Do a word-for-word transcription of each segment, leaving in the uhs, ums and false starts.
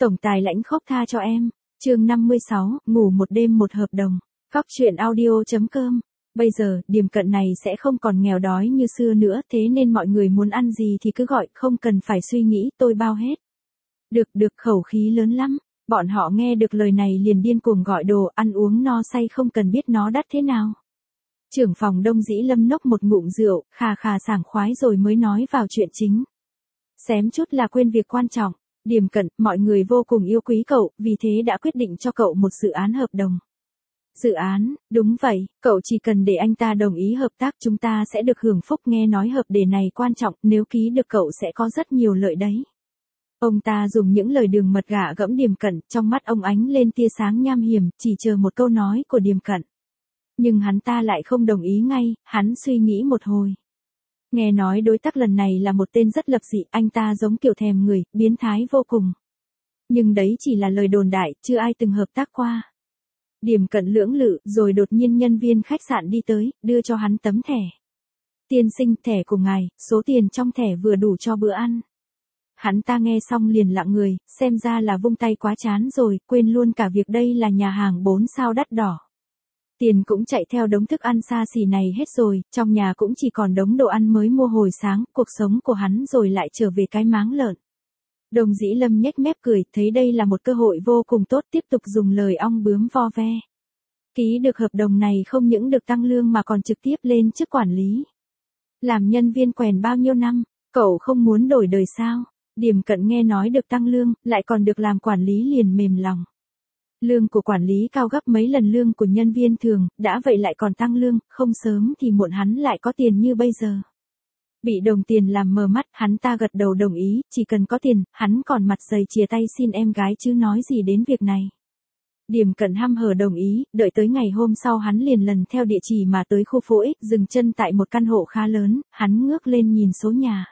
Tổng tài lãnh khốc tha cho em. Chương năm mươi sáu, ngủ một đêm một hợp đồng. Cóc truyện audio chấm com. Bây giờ, Điềm Cận này sẽ không còn nghèo đói như xưa nữa, thế nên mọi người muốn ăn gì thì cứ gọi, không cần phải suy nghĩ, tôi bao hết. Được được, khẩu khí lớn lắm. Bọn họ nghe được lời này liền điên cuồng gọi đồ, ăn uống no say không cần biết nó đắt thế nào. Trưởng phòng Đông Dĩ Lâm nốc một ngụm rượu, khà khà sảng khoái rồi mới nói vào chuyện chính. Xém chút là quên việc quan trọng. Điềm Cận, mọi người vô cùng yêu quý cậu, vì thế đã quyết định cho cậu một dự án hợp đồng. Dự án, đúng vậy, cậu chỉ cần để anh ta đồng ý hợp tác chúng ta sẽ được hưởng phúc, nghe nói hợp đề này quan trọng, nếu ký được cậu sẽ có rất nhiều lợi đấy. Ông ta dùng những lời đường mật gạ gẫm Điềm Cận, trong mắt ông ánh lên tia sáng nham hiểm, chỉ chờ một câu nói của Điềm Cận. Nhưng hắn ta lại không đồng ý ngay, hắn suy nghĩ một hồi. Nghe nói đối tác lần này là một tên rất lập dị, anh ta giống kiểu thèm người, biến thái vô cùng. Nhưng đấy chỉ là lời đồn đại, chưa ai từng hợp tác qua. Điềm Cận lưỡng lự, rồi đột nhiên nhân viên khách sạn đi tới, đưa cho hắn tấm thẻ. Tiên sinh, thẻ của ngài, số tiền trong thẻ vừa đủ cho bữa ăn. Hắn ta nghe xong liền lặng người, xem ra là vung tay quá chán rồi, quên luôn cả việc đây là nhà hàng bốn sao đắt đỏ. Tiền cũng chạy theo đống thức ăn xa xỉ này hết rồi, trong nhà cũng chỉ còn đống đồ ăn mới mua hồi sáng, cuộc sống của hắn rồi lại trở về cái máng lợn. Đồng Dĩ Lâm nhếch mép cười, thấy đây là một cơ hội vô cùng tốt, tiếp tục dùng lời ong bướm vo ve. Ký được hợp đồng này không những được tăng lương mà còn trực tiếp lên chức quản lý. Làm nhân viên quèn bao nhiêu năm, cậu không muốn đổi đời sao? Điềm Cận nghe nói được tăng lương, lại còn được làm quản lý liền mềm lòng. Lương của quản lý cao gấp mấy lần lương của nhân viên thường, đã vậy lại còn tăng lương, không sớm thì muộn hắn lại có tiền như bây giờ. Bị đồng tiền làm mờ mắt, hắn ta gật đầu đồng ý, chỉ cần có tiền, hắn còn mặt dày chìa tay xin em gái chứ nói gì đến việc này. Điềm Cận hăm hở đồng ý, đợi tới ngày hôm sau hắn liền lần theo địa chỉ mà tới khu phố X, dừng chân tại một căn hộ khá lớn, hắn ngước lên nhìn số nhà.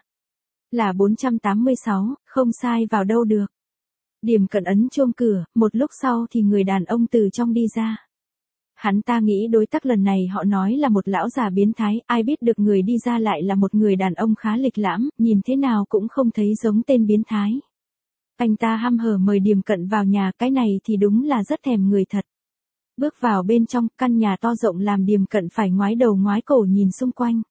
Là bốn trăm tám mươi sáu, không sai vào đâu được. Điềm Cận ấn chuông cửa, một lúc sau thì người đàn ông từ trong đi ra. Hắn ta nghĩ đối tác lần này họ nói là một lão già biến thái, ai biết được người đi ra lại là một người đàn ông khá lịch lãm, nhìn thế nào cũng không thấy giống tên biến thái. Anh ta hăm hở mời Điềm Cận vào nhà, cái này thì đúng là rất thèm người thật. Bước vào bên trong, căn nhà to rộng làm Điềm Cận phải ngoái đầu ngoái cổ nhìn xung quanh.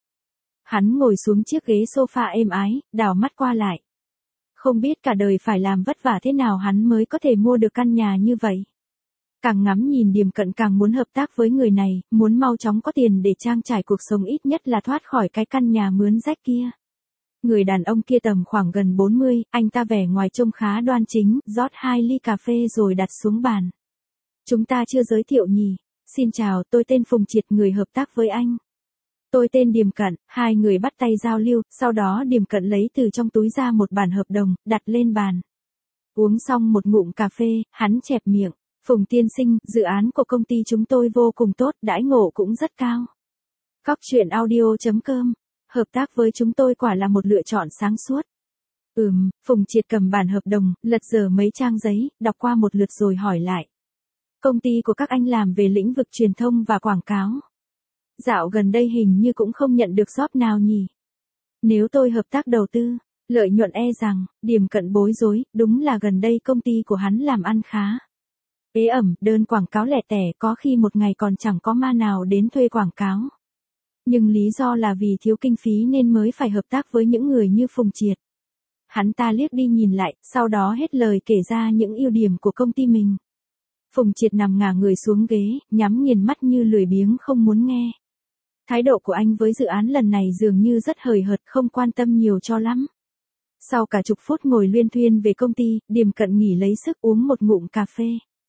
Hắn ngồi xuống chiếc ghế sofa êm ái, đảo mắt qua lại. Không biết cả đời phải làm vất vả thế nào hắn mới có thể mua được căn nhà như vậy. Càng ngắm nhìn Điềm Cận càng muốn hợp tác với người này, muốn mau chóng có tiền để trang trải cuộc sống, ít nhất là thoát khỏi cái căn nhà mướn rách kia. Người đàn ông kia tầm khoảng gần bốn mươi, anh ta vẻ ngoài trông khá đoan chính, rót hai ly cà phê rồi đặt xuống bàn. Chúng ta chưa giới thiệu nhỉ? Xin chào, tôi tên Phùng Triệt, người hợp tác với anh. Tôi tên Điềm Cận, hai người bắt tay giao lưu, sau đó Điềm Cận lấy từ trong túi ra một bản hợp đồng, đặt lên bàn. Uống xong một ngụm cà phê, hắn chẹp miệng. Phùng tiên sinh, dự án của công ty chúng tôi vô cùng tốt, đãi ngộ cũng rất cao. Cóc truyện audio chấm com. Hợp tác với chúng tôi quả là một lựa chọn sáng suốt. Ừm, Phùng Triệt cầm bản hợp đồng, lật dở mấy trang giấy, đọc qua một lượt rồi hỏi lại. Công ty của các anh làm về lĩnh vực truyền thông và quảng cáo. Dạo gần đây hình như cũng không nhận được job nào nhỉ. Nếu tôi hợp tác đầu tư, lợi nhuận e rằng, Điềm Cận bối rối, đúng là gần đây công ty của hắn làm ăn khá. Ế ẩm, đơn quảng cáo lẻ tẻ, có khi một ngày còn chẳng có ma nào đến thuê quảng cáo. Nhưng lý do là vì thiếu kinh phí nên mới phải hợp tác với những người như Phùng Triệt. Hắn ta liếc đi nhìn lại, sau đó hết lời kể ra những ưu điểm của công ty mình. Phùng Triệt nằm ngả người xuống ghế, nhắm nghiền mắt như lười biếng không muốn nghe. Thái độ của anh với dự án lần này dường như rất hời hợt, không quan tâm nhiều cho lắm. Sau cả chục phút ngồi luyên thuyên về công ty, Điềm Cận nghỉ lấy sức uống một ngụm cà phê.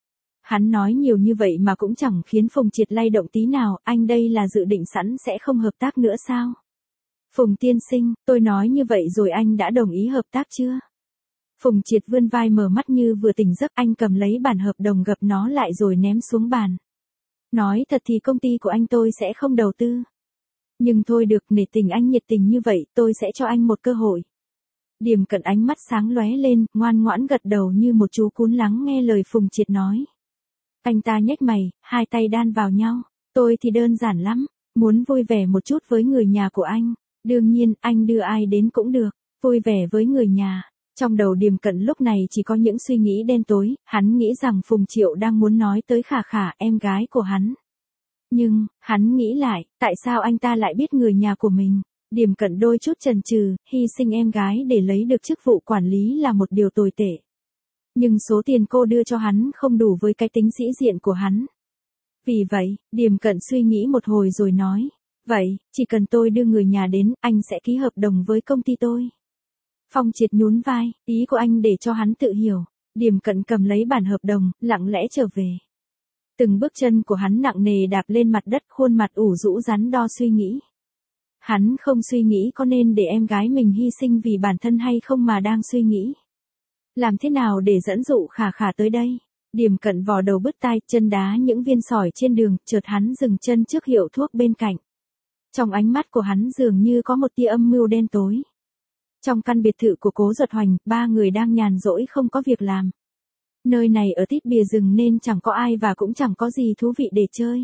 Hắn nói nhiều như vậy mà cũng chẳng khiến Phùng Triệt lay động tí nào, anh đây là dự định sẵn sẽ không hợp tác nữa sao? Phùng tiên sinh, tôi nói như vậy rồi anh đã đồng ý hợp tác chưa? Phùng Triệt vươn vai mở mắt như vừa tỉnh giấc, anh cầm lấy bản hợp đồng gập nó lại rồi ném xuống bàn. Nói thật thì công ty của anh tôi sẽ không đầu tư. Nhưng thôi được, nể tình anh nhiệt tình như vậy, tôi sẽ cho anh một cơ hội. Điềm Cận ánh mắt sáng lóe lên, ngoan ngoãn gật đầu như một chú cún lắng nghe lời Phùng Triệt nói. Anh ta nhếch mày, hai tay đan vào nhau. Tôi thì đơn giản lắm, muốn vui vẻ một chút với người nhà của anh. Đương nhiên, anh đưa ai đến cũng được, vui vẻ với người nhà. Trong đầu Điềm Cận lúc này chỉ có những suy nghĩ đen tối, hắn nghĩ rằng Phùng Triệu đang muốn nói tới Khả Khả, em gái của hắn. Nhưng, hắn nghĩ lại, tại sao anh ta lại biết người nhà của mình? Điềm Cận đôi chút chần chừ, hy sinh em gái để lấy được chức vụ quản lý là một điều tồi tệ. Nhưng số tiền cô đưa cho hắn không đủ với cái tính sĩ diện của hắn. Vì vậy, Điềm Cận suy nghĩ một hồi rồi nói, vậy, chỉ cần tôi đưa người nhà đến, anh sẽ ký hợp đồng với công ty tôi. Phong Triệt nhún vai, ý của anh để cho hắn tự hiểu. Điềm Cận cầm lấy bản hợp đồng, lặng lẽ trở về. Từng bước chân của hắn nặng nề đạp lên mặt đất, khuôn mặt ủ rũ đắn đo suy nghĩ. Hắn không suy nghĩ có nên để em gái mình hy sinh vì bản thân hay không mà đang suy nghĩ. Làm thế nào để dẫn dụ Khả Khả tới đây? Điềm Cận vò đầu bứt tai, chân đá những viên sỏi trên đường, chợt hắn dừng chân trước hiệu thuốc bên cạnh. Trong ánh mắt của hắn dường như có một tia âm mưu đen tối. Trong căn biệt thự của Cố Duật Hoành, ba người đang nhàn rỗi không có việc làm. Nơi này ở tít bìa rừng nên chẳng có ai và cũng chẳng có gì thú vị để chơi.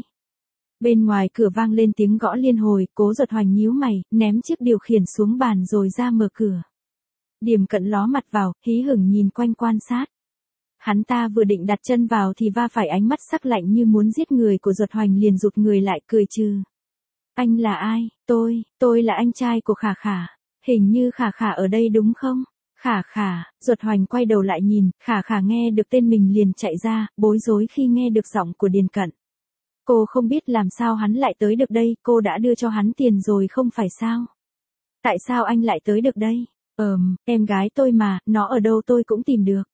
Bên ngoài cửa vang lên tiếng gõ liên hồi, Cố Duật Hoành nhíu mày, ném chiếc điều khiển xuống bàn rồi ra mở cửa. Điềm Cận ló mặt vào, hí hửng nhìn quanh quan sát. Hắn ta vừa định đặt chân vào thì va phải ánh mắt sắc lạnh như muốn giết người của Duật Hoành, liền rụt người lại cười trừ. Anh là ai? Tôi, tôi là anh trai của Khả Khả. Hình như Khả Khả ở đây đúng không? Khả Khả, Duật Hoành quay đầu lại nhìn, Khả Khả nghe được tên mình liền chạy ra, bối rối khi nghe được giọng của Điềm Cận. Cô không biết làm sao hắn lại tới được đây, cô đã đưa cho hắn tiền rồi không phải sao? Tại sao anh lại tới được đây? Ờm, em gái tôi mà, nó ở đâu tôi cũng tìm được.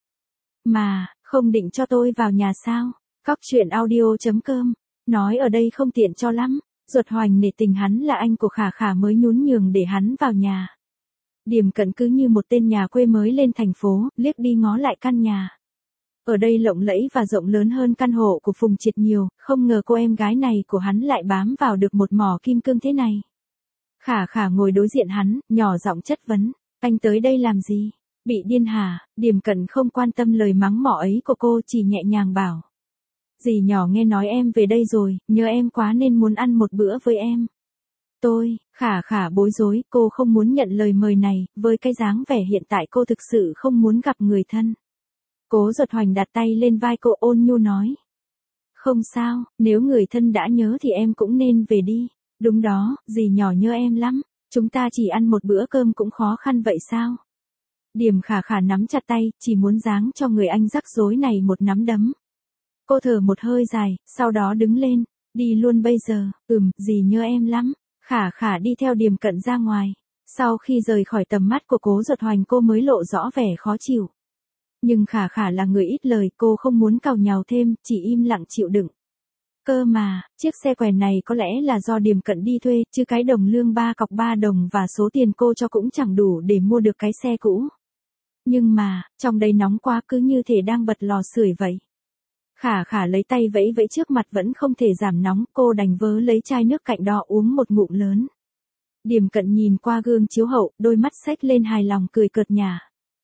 Mà, không định cho tôi vào nhà sao? Cóc truyện audio chấm com, nói ở đây không tiện cho lắm. Duật Hoành nể tình hắn là anh của Khả Khả mới nhún nhường để hắn vào nhà. Điềm Cận cứ như một tên nhà quê mới lên thành phố, liếc đi ngó lại căn nhà. Ở đây lộng lẫy và rộng lớn hơn căn hộ của Phùng Triệt nhiều, không ngờ cô em gái này của hắn lại bám vào được một mỏ kim cương thế này. Khả Khả ngồi đối diện hắn, nhỏ giọng chất vấn, anh tới đây làm gì? Bị điên hả? Điềm Cận không quan tâm lời mắng mỏ ấy của cô, chỉ nhẹ nhàng bảo. Dì nhỏ nghe nói em về đây rồi, nhớ em quá nên muốn ăn một bữa với em. Tôi, Khả Khả bối rối, cô không muốn nhận lời mời này, với cái dáng vẻ hiện tại cô thực sự không muốn gặp người thân. Cố Duật Hoành đặt tay lên vai cô, ôn nhu nói. Không sao, nếu người thân đã nhớ thì em cũng nên về đi. Đúng đó, dì nhỏ nhớ em lắm, chúng ta chỉ ăn một bữa cơm cũng khó khăn vậy sao? Điềm Khả Khả nắm chặt tay, chỉ muốn giáng cho người anh rắc rối này một nắm đấm. Cô thở một hơi dài, sau đó đứng lên, đi luôn bây giờ, ừm, dì nhớ em lắm. Khả Khả đi theo Điềm Cận ra ngoài. Sau khi rời khỏi tầm mắt của Cố Duật Hoành cô mới lộ rõ vẻ khó chịu. Nhưng Khả Khả là người ít lời, cô không muốn càu nhàu thêm, chỉ im lặng chịu đựng. Cơ mà, chiếc xe quèn này có lẽ là do Điềm Cận đi thuê, chứ cái đồng lương ba cọc ba đồng và số tiền cô cho cũng chẳng đủ để mua được cái xe cũ. Nhưng mà, trong đây nóng quá, cứ như thể đang bật lò sưởi vậy. Khả Khả lấy tay vẫy vẫy trước mặt vẫn không thể giảm nóng, cô đành vớ lấy chai nước cạnh đó uống một ngụm lớn. Điềm Cận nhìn qua gương chiếu hậu, đôi mắt xếch lên hài lòng cười cợt nhả.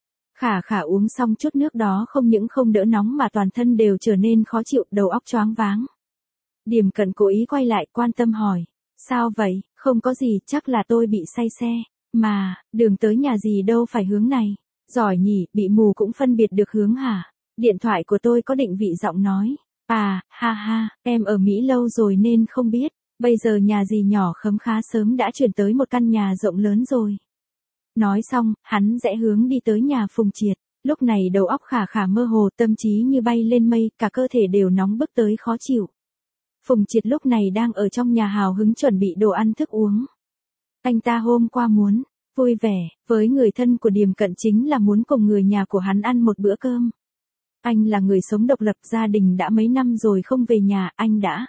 Khả Khả uống xong chút nước đó không những không đỡ nóng mà toàn thân đều trở nên khó chịu, đầu óc choáng váng. Điềm Cận cố ý quay lại quan tâm hỏi. Sao vậy? Không có gì, chắc là tôi bị say xe. Mà, đường tới nhà gì đâu phải hướng này. Giỏi nhỉ, bị mù cũng phân biệt được hướng hả? Điện thoại của tôi có định vị giọng nói. À, ha ha, em ở Mỹ lâu rồi nên không biết. Bây giờ nhà dì nhỏ khấm khá sớm đã chuyển tới một căn nhà rộng lớn rồi. Nói xong, hắn rẽ hướng đi tới nhà Phùng Triệt. Lúc này đầu óc Khả Khả mơ hồ, tâm trí như bay lên mây, cả cơ thể đều nóng bức tới khó chịu. Phùng Triệt lúc này đang ở trong nhà hào hứng chuẩn bị đồ ăn thức uống. Anh ta hôm qua muốn vui vẻ với người thân của Điềm Cận chính là muốn cùng người nhà của hắn ăn một bữa cơm. Anh là người sống độc lập, gia đình đã mấy năm rồi không về nhà, anh đã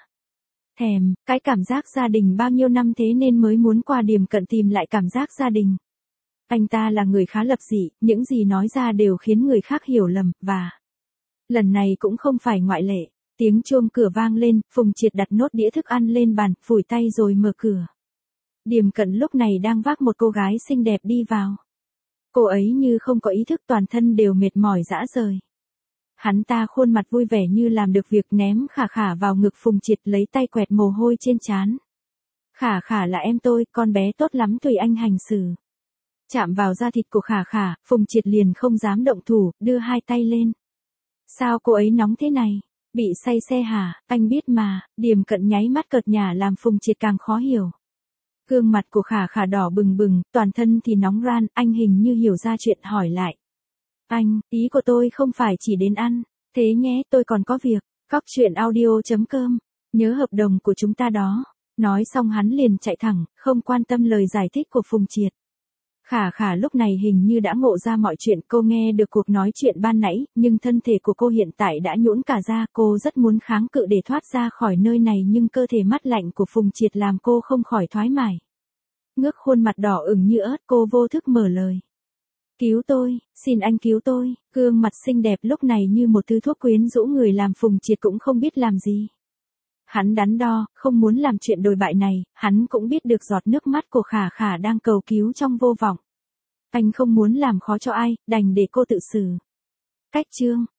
thèm cái cảm giác gia đình bao nhiêu năm thế nên mới muốn qua Điềm Cận tìm lại cảm giác gia đình. Anh ta là người khá lập dị, những gì nói ra đều khiến người khác hiểu lầm, và lần này cũng không phải ngoại lệ. Tiếng chuông cửa vang lên, Phùng Triệt đặt nốt đĩa thức ăn lên bàn, phủi tay rồi mở cửa. Điềm Cận lúc này đang vác một cô gái xinh đẹp đi vào. Cô ấy như không có ý thức, toàn thân đều mệt mỏi rã rời. Hắn ta khuôn mặt vui vẻ như làm được việc, ném Khả Khả vào ngực Phùng Triệt, lấy tay quẹt mồ hôi trên trán. Khả Khả là em tôi, con bé tốt lắm, tùy anh hành xử. Chạm vào da thịt của Khả Khả, Phùng Triệt liền không dám động thủ, đưa hai tay lên. Sao cô ấy nóng thế này? Bị say xe hả? Anh biết mà. Điềm Cận nháy mắt cợt nhả làm Phùng Triệt càng khó hiểu. Gương mặt của Khả Khả đỏ bừng bừng, toàn thân thì nóng ran, anh hình như hiểu ra chuyện hỏi lại. Anh, ý của tôi không phải chỉ đến ăn. Thế nhé, tôi còn có việc. Cóc truyện audio chấm com. Nhớ hợp đồng của chúng ta đó. Nói xong hắn liền chạy thẳng, không quan tâm lời giải thích của Phùng Triệt. Khả Khả lúc này hình như đã ngộ ra mọi chuyện, cô nghe được cuộc nói chuyện ban nãy, nhưng thân thể của cô hiện tại đã nhũn cả ra, cô rất muốn kháng cự để thoát ra khỏi nơi này nhưng cơ thể mát lạnh của Phùng Triệt làm cô không khỏi thoải mái. Ngước khuôn mặt đỏ ửng như ớt, cô vô thức mở lời. Cứu tôi, xin anh cứu tôi, gương mặt xinh đẹp lúc này như một thứ thuốc quyến rũ người làm Phùng Triệt cũng không biết làm gì. Hắn đắn đo, không muốn làm chuyện đồi bại này, hắn cũng biết được giọt nước mắt của Khả Khả đang cầu cứu trong vô vọng. Anh không muốn làm khó cho ai, đành để cô tự xử. Cách chương